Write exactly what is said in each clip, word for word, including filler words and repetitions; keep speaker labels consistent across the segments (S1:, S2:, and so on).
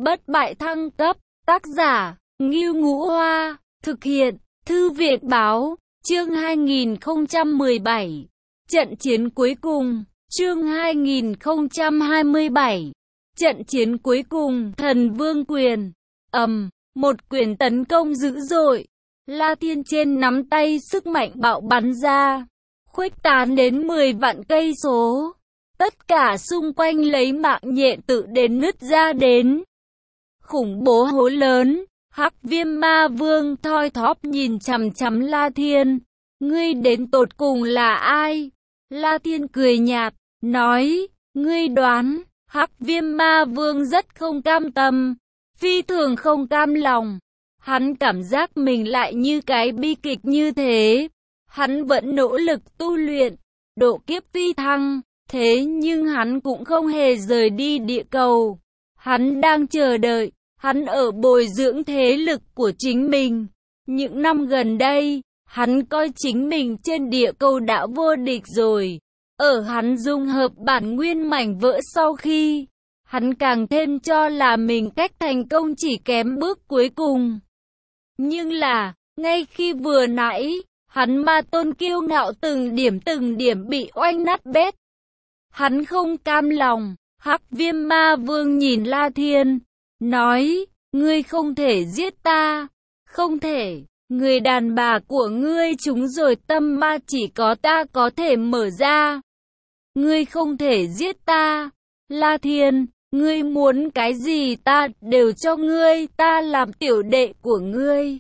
S1: Bất bại thăng cấp, tác giả, Ngưu Ngũ Hoa, thực hiện, Thư viện Báo, chương hai nghìn không trăm mười bảy, trận chiến cuối cùng, chương hai nghìn không trăm hai mươi bảy, trận chiến cuối cùng, thần vương quyền, ầm, một quyền tấn công dữ dội, La Thiên trên nắm tay sức mạnh bạo bắn ra, khuếch tán đến mười vạn cây số. Tất cả xung quanh lấy mạng nhện tự đến nứt ra đến. Khủng bố hố lớn, Hắc Viêm Ma Vương thoi thóp nhìn chằm chằm La Thiên. Ngươi đến tột cùng là ai? La Thiên cười nhạt, nói, ngươi đoán. Hắc Viêm Ma Vương rất không cam tâm, phi thường không cam lòng. Hắn cảm giác mình lại như cái bi kịch như thế. Hắn vẫn nỗ lực tu luyện, độ kiếp phi thăng. Thế nhưng hắn cũng không hề rời đi địa cầu. Hắn đang chờ đợi, hắn ở bồi dưỡng thế lực của chính mình. Những năm gần đây, hắn coi chính mình trên địa cầu đã vô địch rồi. Ở hắn dung hợp bản nguyên mảnh vỡ sau khi, hắn càng thêm cho là mình cách thành công chỉ kém bước cuối cùng. Nhưng là, ngay khi vừa nãy, hắn ma tôn kiêu ngạo từng điểm từng điểm bị oanh nát bét. Hắn không cam lòng, Hắc Viêm Ma Vương nhìn La Thiên, nói, ngươi không thể giết ta, không thể, người đàn bà của ngươi trúng rồi tâm ma chỉ có ta có thể mở ra. Ngươi không thể giết ta, La Thiên, ngươi muốn cái gì ta đều cho ngươi, ta làm tiểu đệ của ngươi.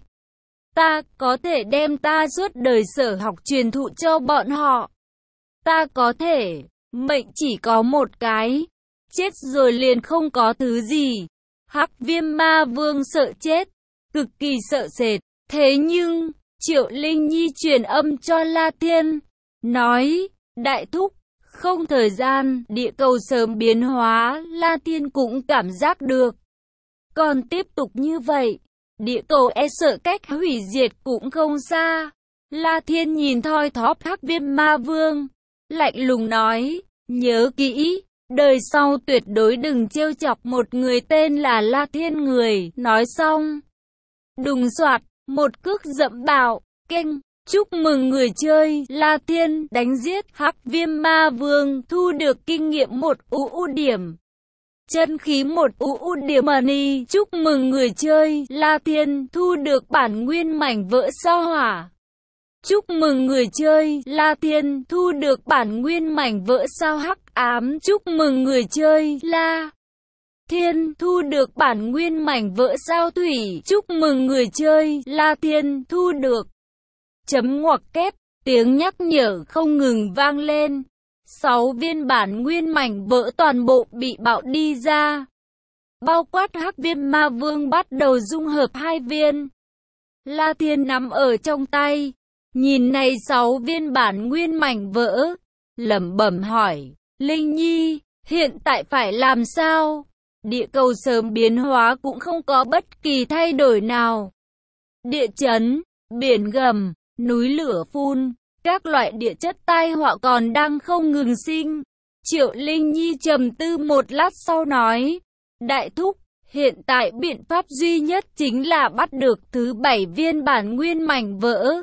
S1: Ta có thể đem ta suốt đời sở học truyền thụ cho bọn họ. Ta có thể... Mệnh chỉ có một cái, chết rồi liền không có thứ gì. Hắc Viêm Ma Vương sợ chết, cực kỳ sợ sệt. Thế nhưng, Triệu Linh Nhi truyền âm cho La Thiên, nói, đại thúc, không thời gian, địa cầu sớm biến hóa, La Thiên cũng cảm giác được. Còn tiếp tục như vậy, địa cầu e sợ cách hủy diệt cũng không xa. La Thiên nhìn thoi thóp Hắc Viêm Ma Vương, lạnh lùng nói, nhớ kỹ, đời sau tuyệt đối đừng trêu chọc một người tên là La Thiên người. Nói xong, đùng soạt, một cước dẫm bạo, keng, chúc mừng người chơi, La Thiên đánh giết Hắc Viêm Ma Vương, thu được kinh nghiệm một u u điểm. Chân khí một u u điểm money, chúc mừng người chơi, La Thiên thu được bản nguyên mảnh vỡ sao hỏa. Chúc mừng người chơi, La Thiên thu được bản nguyên mảnh vỡ sao hắc ám. Chúc mừng người chơi, La Thiên thu được bản nguyên mảnh vỡ sao thủy. Chúc mừng người chơi, La Thiên thu được. Chấm ngoặc kép, tiếng nhắc nhở không ngừng vang lên. Sáu viên bản nguyên mảnh vỡ toàn bộ bị bạo đi ra. Bao quát Hắc Viêm Ma Vương bắt đầu dung hợp hai viên. La Thiên nắm ở trong tay. Nhìn này sáu viên bản nguyên mảnh vỡ, lẩm bẩm hỏi, Linh Nhi, hiện tại phải làm sao? Địa cầu sớm biến hóa cũng không có bất kỳ thay đổi nào. Địa chấn, biển gầm, núi lửa phun, các loại địa chất tai họa còn đang không ngừng sinh. Triệu Linh Nhi trầm tư một lát sau nói, đại thúc, hiện tại biện pháp duy nhất chính là bắt được thứ bảy viên bản nguyên mảnh vỡ.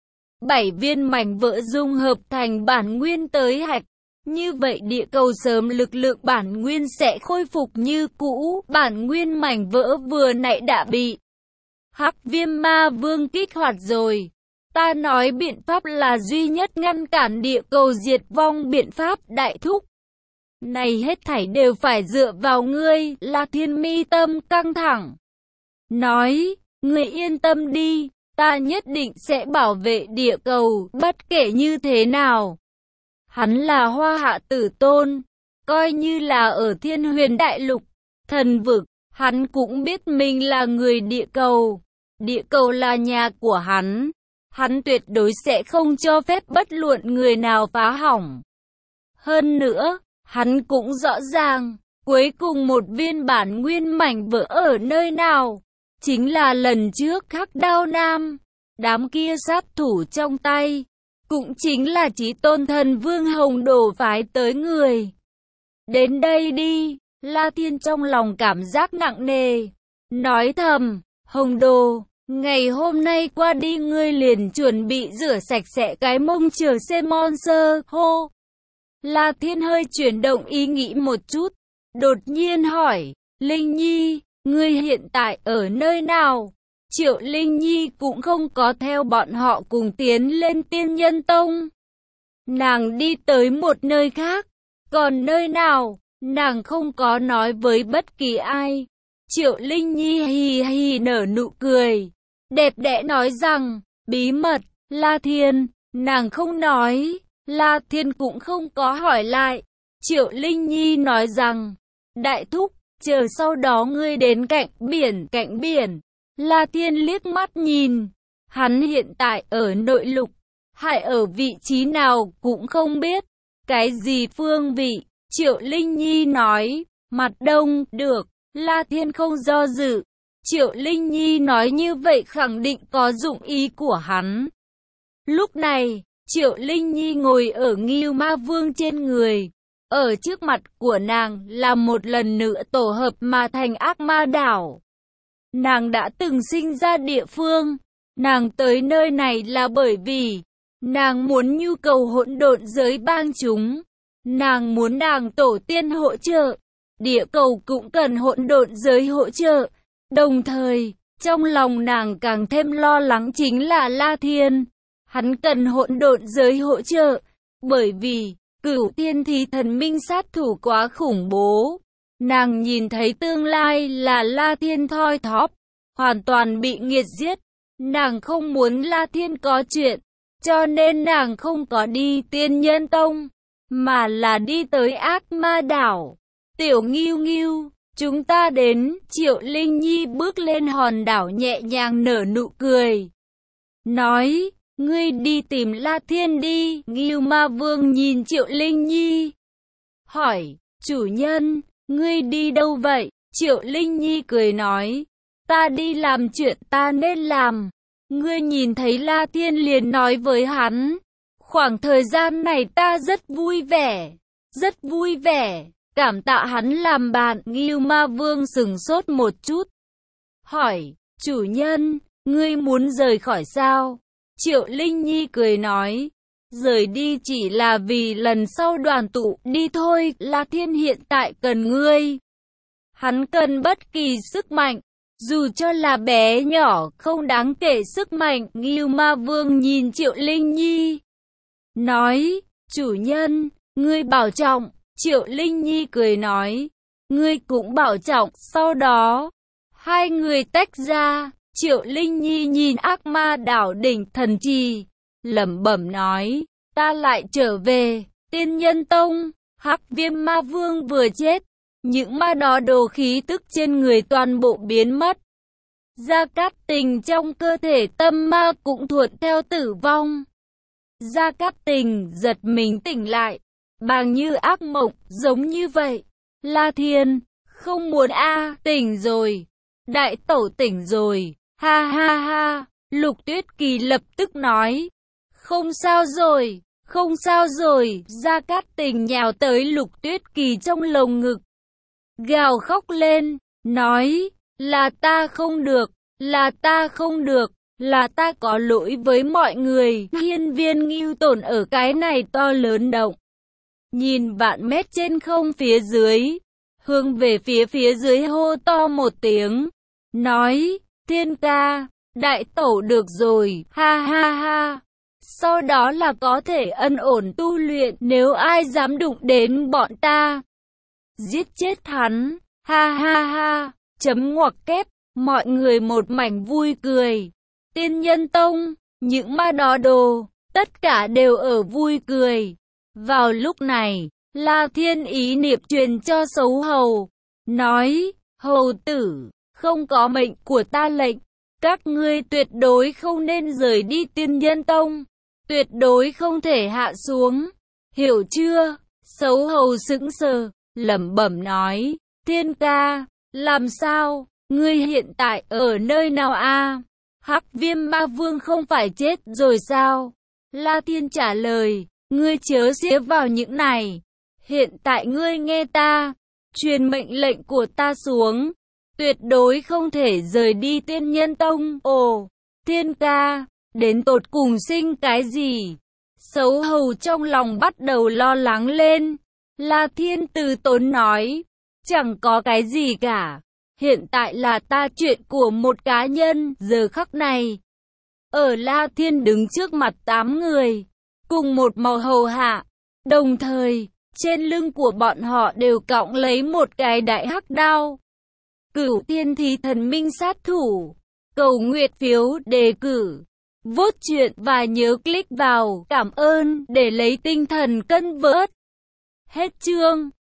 S1: Bảy viên mảnh vỡ dung hợp thành bản nguyên tới hạch. Như vậy địa cầu sớm lực lượng bản nguyên sẽ khôi phục như cũ. Bản nguyên mảnh vỡ vừa nãy đã bị Hắc Viêm Ma Vương kích hoạt rồi. Ta nói biện pháp là duy nhất ngăn cản địa cầu diệt vong biện pháp, đại thúc. Này hết thảy đều phải dựa vào ngươi. La Thiên mi tâm căng thẳng, nói, ngươi yên tâm đi. Ta nhất định sẽ bảo vệ địa cầu, bất kể như thế nào. Hắn là Hoa Hạ Tử Tôn, coi như là ở Thiên Huyền Đại Lục, thần vực, hắn cũng biết mình là người địa cầu. Địa cầu là nhà của hắn, hắn tuyệt đối sẽ không cho phép bất luận người nào phá hỏng. Hơn nữa, hắn cũng rõ ràng, cuối cùng một viên bản nguyên mảnh vỡ ở nơi nào. Chính là lần trước Hắc Đao Nam, đám kia sát thủ trong tay, cũng chính là Chí Tôn Thần Vương Hồng Đồ phái tới người. Đến đây đi, La Thiên trong lòng cảm giác nặng nề, nói thầm, Hồng Đồ, ngày hôm nay qua đi ngươi liền chuẩn bị rửa sạch sẽ cái mông chờ xem monster, hô. La Thiên hơi chuyển động ý nghĩ một chút, đột nhiên hỏi, Linh Nhi, ngươi hiện tại ở nơi nào? Triệu Linh Nhi cũng không có theo bọn họ cùng tiến lên Tiên Nhân Tông. Nàng đi tới một nơi khác, còn nơi nào, nàng không có nói với bất kỳ ai. Triệu Linh Nhi hì hì nở nụ cười, đẹp đẽ nói rằng, bí mật, La Thiên, nàng không nói, La Thiên cũng không có hỏi lại. Triệu Linh Nhi nói rằng, đại thúc, chờ sau đó ngươi đến cạnh biển, cạnh biển. La Thiên liếc mắt nhìn, hắn hiện tại ở nội lục, hay ở vị trí nào cũng không biết. Cái gì phương vị? Triệu Linh Nhi nói, mặt đông, được. La Thiên không do dự. Triệu Linh Nhi nói như vậy khẳng định có dụng ý của hắn. Lúc này, Triệu Linh Nhi ngồi ở Ngưu Ma Vương trên người. Ở trước mặt của nàng là một lần nữa tổ hợp mà thành ác ma đảo. Nàng đã từng sinh ra địa phương. Nàng tới nơi này là bởi vì nàng muốn nhu cầu hỗn độn giới bang chúng. Nàng muốn nàng tổ tiên hỗ trợ. Địa cầu cũng cần hỗn độn giới hỗ trợ. Đồng thời, trong lòng nàng càng thêm lo lắng chính là La Thiên. Hắn cần hỗn độn giới hỗ trợ. Bởi vì, Cửu Thiên Thí Thần Minh sát thủ quá khủng bố. Nàng nhìn thấy tương lai là La Thiên thoi thóp, hoàn toàn bị nghiệt giết. Nàng không muốn La Thiên có chuyện, cho nên nàng không có đi Tiên Nhân Tông, mà là đi tới ác ma đảo. Tiểu Ngưu Ngưu, chúng ta đến. Triệu Linh Nhi bước lên hòn đảo nhẹ nhàng nở nụ cười, nói, ngươi đi tìm La Thiên đi. Ngưu Ma Vương nhìn Triệu Linh Nhi, hỏi, chủ nhân, ngươi đi đâu vậy? Triệu Linh Nhi cười nói, ta đi làm chuyện ta nên làm. Ngươi nhìn thấy La Thiên liền nói với hắn, khoảng thời gian này ta rất vui vẻ, rất vui vẻ, cảm tạ hắn làm bạn. Ngưu Ma Vương sừng sốt một chút, hỏi, chủ nhân, ngươi muốn rời khỏi sao? Triệu Linh Nhi cười nói, rời đi chỉ là vì lần sau đoàn tụ đi thôi. La Thiên hiện tại cần ngươi. Hắn cần bất kỳ sức mạnh, dù cho là bé nhỏ, không đáng kể sức mạnh. Ngưu Ma Vương nhìn Triệu Linh Nhi, nói, chủ nhân, ngươi bảo trọng. Triệu Linh Nhi cười nói, ngươi cũng bảo trọng. Sau đó, hai người tách ra. Triệu Linh Nhi nhìn ác ma đảo đỉnh thần trì, lẩm bẩm nói, ta lại trở về Tiên Nhân Tông. Hắc Viêm Ma Vương vừa chết, những ma đó đồ khí tức trên người toàn bộ biến mất. Gia Cát Tình trong cơ thể tâm ma cũng thuận theo tử vong. Gia Cát Tình giật mình tỉnh lại, bàng như ác mộng, giống như vậy. La Thiên, không muốn a, tỉnh rồi. Đại tẩu tỉnh rồi, ha ha ha. Lục Tuyết Kỳ lập tức nói, không sao rồi, không sao rồi. Gia Cát Tình nhào tới Lục Tuyết Kỳ trong lồng ngực, gào khóc lên, nói, là ta không được, là ta không được, là ta có lỗi với mọi người. Hiên Viên Ngưu Tổn ở cái này to lớn động, nhìn vạn mét trên không phía dưới, hướng về phía phía dưới hô to một tiếng, nói, Thiên ca, đại tẩu được rồi, ha ha ha. Sau đó là có thể ân ổn tu luyện, nếu ai dám đụng đến bọn ta, giết chết hắn, ha ha ha. Chấm ngoặc kép, mọi người một mảnh vui cười. Tiên Nhân Tông, những ma đó đồ, tất cả đều ở vui cười. Vào lúc này, La Thiên ý niệm truyền cho Sấu Hầu, nói, hầu tử, không có mệnh của ta lệnh, các ngươi tuyệt đối không nên rời đi Tiên Nhân Tông, tuyệt đối không thể hạ xuống, hiểu chưa? Sấu Hầu sững sờ, lẩm bẩm nói, Thiên ca, làm sao? Ngươi hiện tại ở nơi nào a? Hắc Viêm Ma Vương không phải chết rồi sao? La Thiên trả lời, ngươi chớ xía vào những này. Hiện tại ngươi nghe ta, truyền mệnh lệnh của ta xuống. Tuyệt đối không thể rời đi Tiên Nhân Tông. Ồ, Thiên ca, đến tột cùng sinh cái gì? Sấu hầu trong lòng bắt đầu lo lắng lên. La Thiên từ tốn nói, chẳng có cái gì cả. Hiện tại là ta chuyện của một cá nhân. Giờ khắc này, ở La Thiên đứng trước mặt tám người, cùng một màu hầu hạ. Đồng thời, trên lưng của bọn họ đều cõng lấy một cái đại hắc đao. Cửu Tiên Thí Thần Minh sát thủ. Cầu nguyện phiếu đề cử. Vote chuyện và nhớ click vào cảm ơn để lấy tinh thần cân vớt. Hết chương.